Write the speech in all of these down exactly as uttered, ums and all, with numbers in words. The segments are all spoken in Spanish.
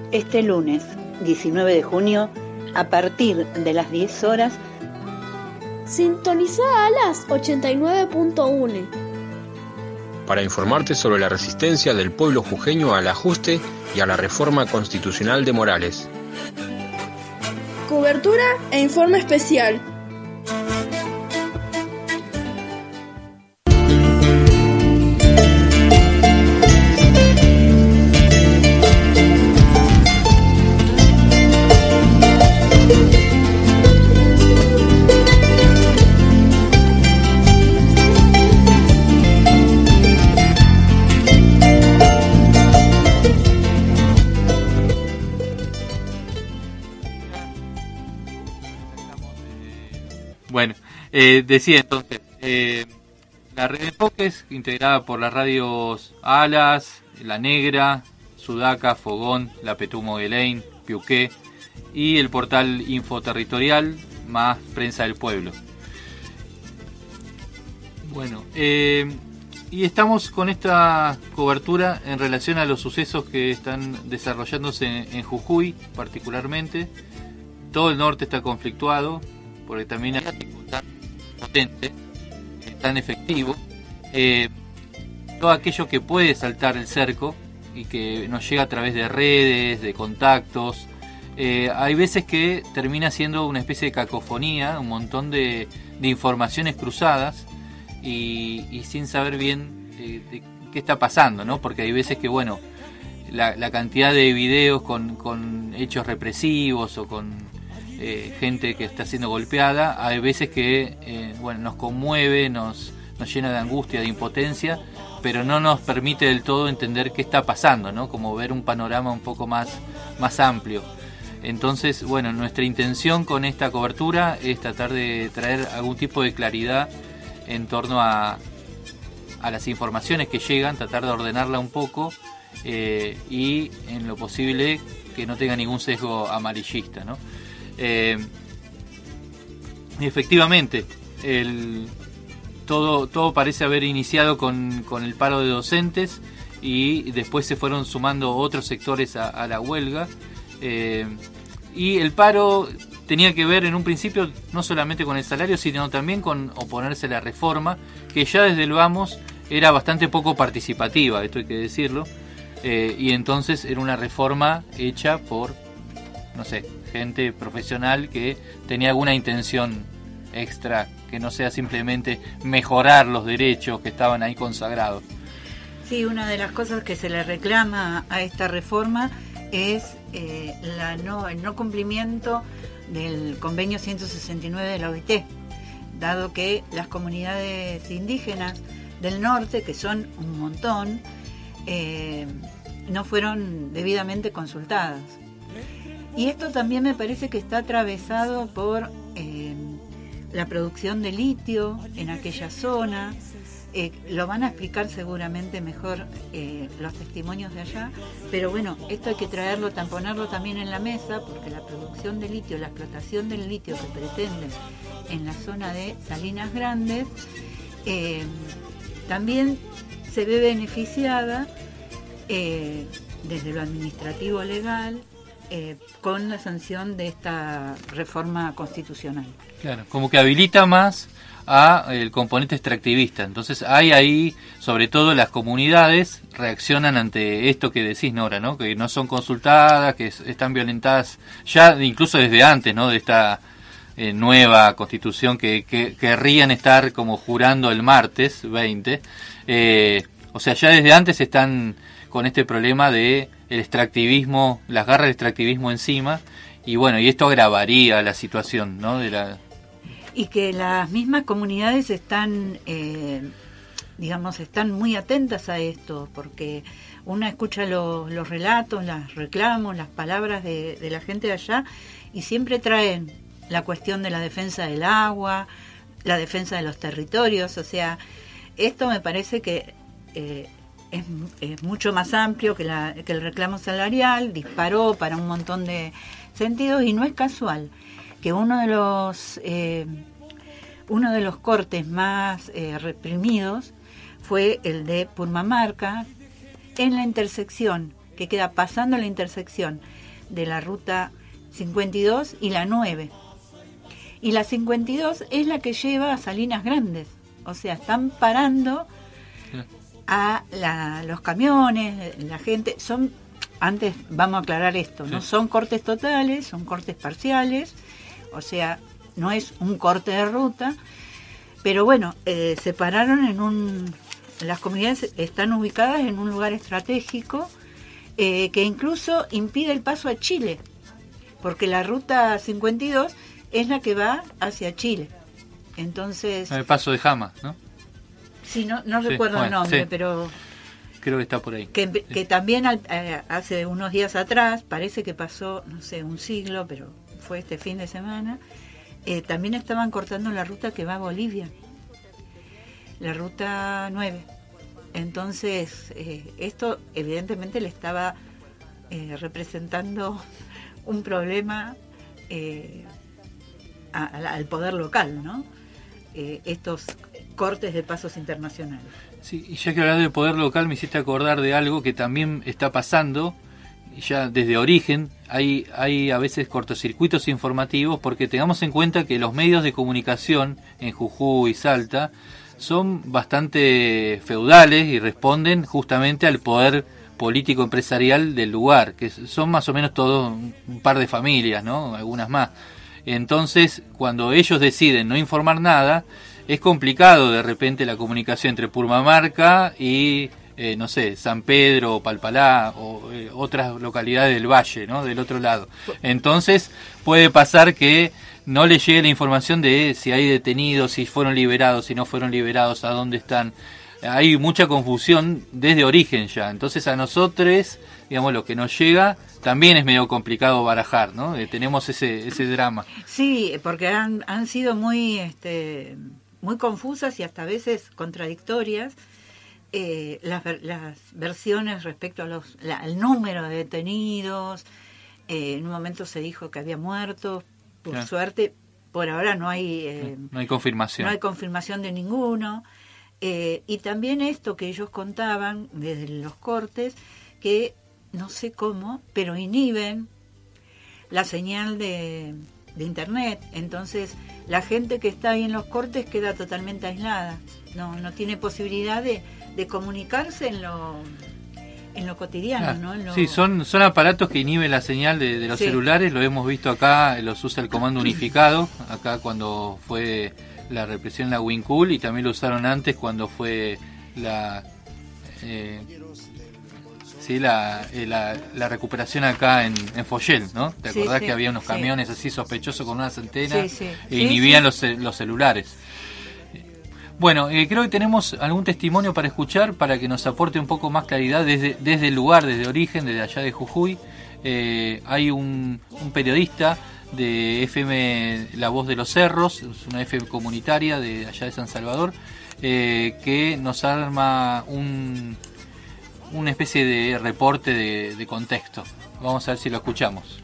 Este lunes, diecinueve de junio, a partir de las diez horas, sintoniza Alas ochenta y nueve punto uno. Para informarte sobre la resistencia del pueblo jujeño al ajuste y a la reforma constitucional de Morales. Cobertura e informe especial. Bueno, eh, decía entonces, eh, la red de enfoques, integrada por las radios Alas, La Negra, Sudaca, Fogón, La Petumo Guelain, Piuqué y el portal Infoterritorial más Prensa del Pueblo. Bueno, eh, y estamos con esta cobertura en relación a los sucesos que están desarrollándose en, en Jujuy particularmente. Todo el norte está conflictuado, porque también hay dificultad potente, tan efectivo, eh, todo aquello que puede saltar el cerco y que nos llega a través de redes, de contactos, eh, hay veces que termina siendo una especie de cacofonía, un montón de, de informaciones cruzadas y, y sin saber bien eh, de qué está pasando, ¿no? Porque hay veces que, bueno, la, la cantidad de videos con, con hechos represivos o con Eh, gente que está siendo golpeada, hay veces que eh, bueno, nos conmueve, nos, nos llena de angustia, de impotencia, pero no nos permite del todo entender qué está pasando, ¿no? Como ver un panorama un poco más, más amplio. Entonces, bueno, nuestra intención con esta cobertura es tratar de traer algún tipo de claridad en torno a, a las informaciones que llegan, tratar de ordenarla un poco eh, y en lo posible que no tenga ningún sesgo amarillista, ¿no? Eh, efectivamente, el, todo, todo parece haber iniciado con, con el paro de docentes y después se fueron sumando otros sectores a, a la huelga. Eh, y el paro tenía que ver en un principio no solamente con el salario, sino también con oponerse a la reforma, que ya desde el vamos era bastante poco participativa, esto hay que decirlo. Eh, y entonces era una reforma hecha por, no sé, gente profesional que tenía alguna intención extra, que no sea simplemente mejorar los derechos que estaban ahí consagrados. Sí, una de las cosas que se le reclama a esta reforma es eh, la no, el no cumplimiento del convenio ciento sesenta y nueve de la O I T, dado que las comunidades indígenas del norte, que son un montón, eh, no fueron debidamente consultadas. Y esto también me parece que está atravesado por eh, la producción de litio en aquella zona. Eh, lo van a explicar seguramente mejor eh, los testimonios de allá, pero bueno, esto hay que traerlo, ponerlo también en la mesa, porque la producción de litio, la explotación del litio que pretenden en la zona de Salinas Grandes, eh, también se ve beneficiada eh, desde lo administrativo legal, Eh, con la sanción de esta reforma constitucional. Claro, como que habilita más a el componente extractivista. Entonces hay ahí, sobre todo las comunidades reaccionan ante esto que decís, Nora, ¿no? Que no son consultadas, que es, están violentadas ya incluso desde antes, ¿no? De esta eh, nueva constitución que, que querrían estar como jurando el martes veinte. Eh, o sea, ya desde antes están con este problema de el extractivismo, las garras del extractivismo encima, y bueno, y esto agravaría la situación, ¿no? De la... Y que las mismas comunidades están, eh, digamos, están muy atentas a esto, porque una escucha los, los relatos, los reclamos, las palabras de, de la gente de allá, y siempre traen la cuestión de la defensa del agua, la defensa de los territorios, o sea, esto me parece que eh, Es, es mucho más amplio que, la, que el reclamo salarial, disparó para un montón de sentidos, y no es casual que uno de los eh, uno de los cortes más eh, reprimidos fue el de Purmamarca, en la intersección que queda pasando la intersección de la ruta cincuenta y dos y la nueve. Y la cincuenta y dos es la que lleva a Salinas Grandes. O sea, están parando a la, los camiones, la gente. Son, antes vamos a aclarar esto, no son cortes totales, son cortes parciales. O sea, no es un corte de ruta. Pero bueno, eh, se pararon en un... Las comunidades están ubicadas en un lugar estratégico eh, que incluso impide el paso a Chile, porque la ruta cincuenta y dos es la que va hacia Chile. Entonces... El paso de Jama, ¿no? Sí, no, no sí, recuerdo bueno, el nombre, sí. pero... Creo que está por ahí. Que, que también al, eh, hace unos días atrás, parece que pasó, no sé, un siglo, pero fue este fin de semana, eh, también estaban cortando la ruta que va a Bolivia. La ruta nueve. Entonces, eh, esto evidentemente le estaba eh, representando un problema eh, a, a, al poder local, ¿no? Eh, estos cortes de pasos internacionales. Sí, y ya que hablas del poder local me hiciste acordar de algo que también está pasando, ya desde origen, hay, hay a veces cortocircuitos informativos, porque tengamos en cuenta que los medios de comunicación en Jujuy y Salta son bastante feudales y responden justamente al poder político empresarial del lugar, que son más o menos todos un par de familias, ¿no? Algunas más. Entonces, cuando ellos deciden no informar nada, es complicado de repente la comunicación entre Purmamarca y, eh, no sé, San Pedro, Palpalá o eh, otras localidades del valle, ¿no? Del otro lado. Entonces, puede pasar que no le llegue la información de si hay detenidos, si fueron liberados, si no fueron liberados, a dónde están. Hay mucha confusión desde origen ya. Entonces a nosotros, digamos, lo que nos llega también es medio complicado barajar, ¿no? Eh, tenemos ese ese drama. Sí, porque han, han sido muy este muy confusas y hasta a veces contradictorias eh, las, las versiones respecto a los la, al número de detenidos. Eh, en un momento se dijo que había muertos. Por yeah. suerte, por ahora no hay eh, no hay confirmación. No hay confirmación de ninguno. Eh, y también esto que ellos contaban desde los cortes, que no sé cómo, pero inhiben la señal de, de internet. Entonces, la gente que está ahí en los cortes queda totalmente aislada. No, no tiene posibilidad de, de comunicarse en lo... en lo cotidiano, ah, ¿no? En lo... Sí, son son aparatos que inhiben la señal de, de los sí. celulares, lo hemos visto acá, los usa el Comando Unificado, acá cuando fue la represión en la Wincul, y también lo usaron antes cuando fue la eh, sí la, eh, la la recuperación acá en, en Foyel, ¿no? ¿Te acordás sí, sí, que había unos camiones sí. así sospechosos con unas antenas sí, sí. e sí, inhibían sí. los los celulares? Bueno, eh, creo que tenemos algún testimonio para escuchar, para que nos aporte un poco más claridad desde, desde el lugar, desde origen, desde allá de Jujuy. Eh, hay un, un periodista de F M La Voz de los Cerros, es una F M comunitaria de allá de San Salvador, eh, que nos arma un, una especie de reporte de, de contexto. Vamos a ver si lo escuchamos.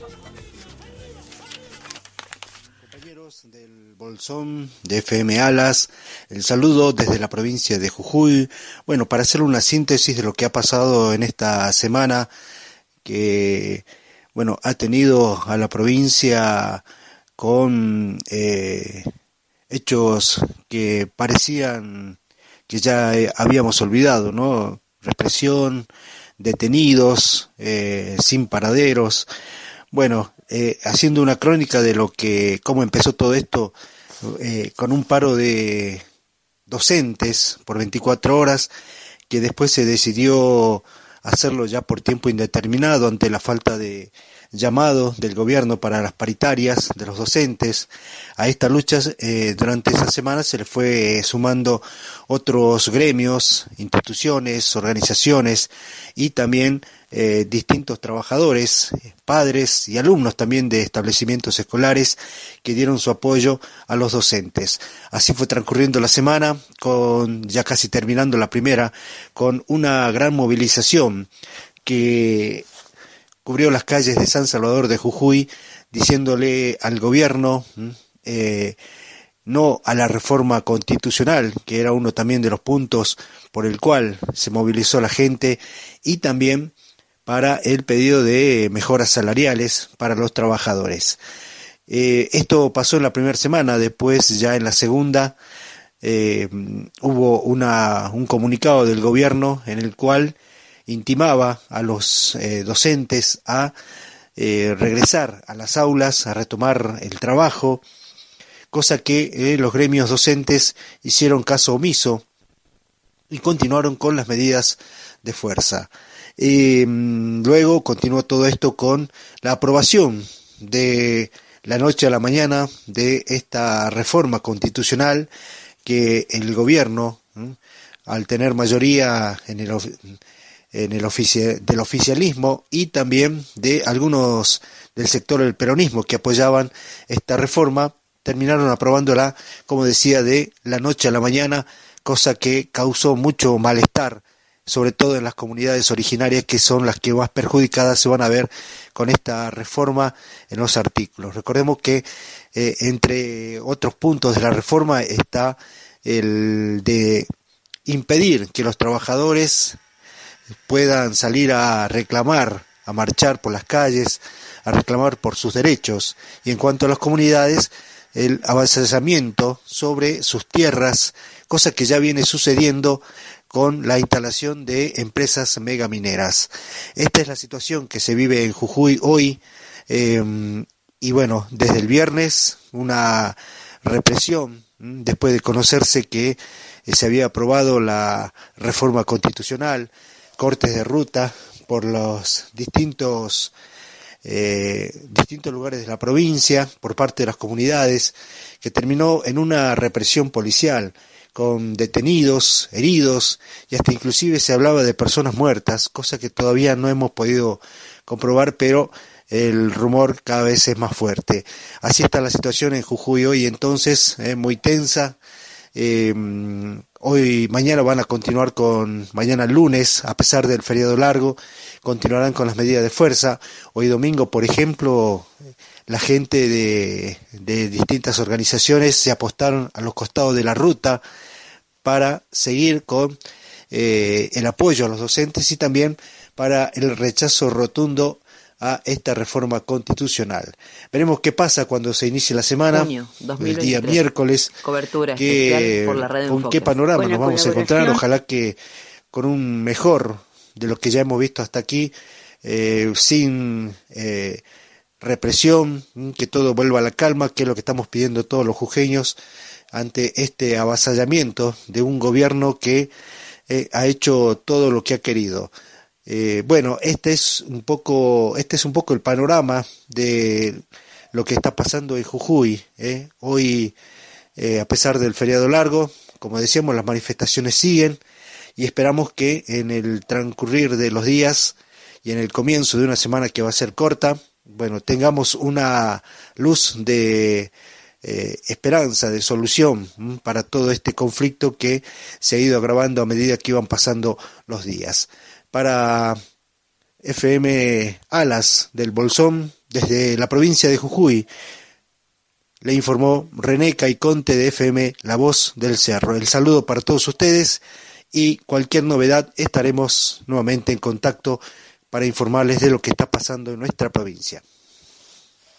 Del Bolsón, de F M Alas, el saludo desde la provincia de Jujuy. Bueno, para hacer una síntesis de lo que ha pasado en esta semana, que bueno, ha tenido a la provincia con eh, hechos que parecían que ya eh, habíamos olvidado, ¿no? Represión, detenidos, eh, sin paraderos. Bueno, eh, haciendo una crónica de lo que, cómo empezó todo esto, eh, con un paro de docentes por veinticuatro horas, que después se decidió hacerlo ya por tiempo indeterminado ante la falta de llamado del gobierno para las paritarias de los docentes. A esta lucha eh, durante esa semana se le fue sumando otros gremios, instituciones, organizaciones y también eh, distintos trabajadores, padres y alumnos también de establecimientos escolares que dieron su apoyo a los docentes. Así fue transcurriendo la semana, con ya casi terminando la primera, con una gran movilización que cubrió las calles de San Salvador de Jujuy, diciéndole al gobierno eh, no a la reforma constitucional, que era uno también de los puntos por el cual se movilizó la gente, y también para el pedido de mejoras salariales para los trabajadores. Eh, esto pasó en la primera semana, después ya en la segunda eh, hubo una, un comunicado del gobierno en el cual intimaba a los eh, docentes a eh, regresar a las aulas, a retomar el trabajo, cosa que eh, los gremios docentes hicieron caso omiso y continuaron con las medidas de fuerza. Eh, luego continuó todo esto con la aprobación de la noche a la mañana de esta reforma constitucional que el gobierno, ¿eh? al tener mayoría en el, en el ofici- del oficialismo y también de algunos del sector del peronismo que apoyaban esta reforma, terminaron aprobándola, como decía, de la noche a la mañana, cosa que causó mucho malestar, sobre todo en las comunidades originarias, que son las que más perjudicadas se van a ver con esta reforma en los artículos. Recordemos que eh, entre otros puntos de la reforma está el de impedir que los trabajadores puedan salir a reclamar, a marchar por las calles, a reclamar por sus derechos, y en cuanto a las comunidades, el avasallamiento sobre sus tierras, cosa que ya viene sucediendo con la instalación de empresas megamineras. Esta es la situación que se vive en Jujuy hoy, eh, y bueno, desde el viernes una represión, después de conocerse que eh, se había aprobado la reforma constitucional, cortes de ruta por los distintos eh, distintos lugares de la provincia, por parte de las comunidades, que terminó en una represión policial, con detenidos, heridos, y hasta inclusive se hablaba de personas muertas, cosa que todavía no hemos podido comprobar, pero el rumor cada vez es más fuerte. Así está la situación en Jujuy hoy, entonces, eh, muy tensa. Eh, hoy, mañana van a continuar con, mañana lunes, a pesar del feriado largo, continuarán con las medidas de fuerza. Hoy domingo, por ejemplo, la gente de, de distintas organizaciones se apostaron a los costados de la ruta para seguir con eh, el apoyo a los docentes y también para el rechazo rotundo a esta reforma constitucional. Veremos qué pasa cuando se inicie la semana, Junio, dos mil veintitrés. El día miércoles, cobertura que, especial por la red con Enfoque. qué panorama Buena nos vamos a encontrar, ojalá que con un mejor de lo que ya hemos visto hasta aquí, eh, sin eh, represión, que todo vuelva a la calma, que es lo que estamos pidiendo todos los jujeños ante este avasallamiento de un gobierno que eh, ha hecho todo lo que ha querido. Eh, bueno, este es un poco, este es un poco el panorama de lo que está pasando en Jujuy. ¿eh? Hoy, eh, a pesar del feriado largo, como decíamos, las manifestaciones siguen y esperamos que en el transcurrir de los días y en el comienzo de una semana que va a ser corta, bueno, tengamos una luz de eh, esperanza, de solución ¿m? para todo este conflicto que se ha ido agravando a medida que iban pasando los días. Para F M Alas del Bolsón, desde la provincia de Jujuy, le informó René Caiconte de F M La Voz del Cerro. El saludo para todos ustedes y cualquier novedad estaremos nuevamente en contacto para informarles de lo que está pasando en nuestra provincia.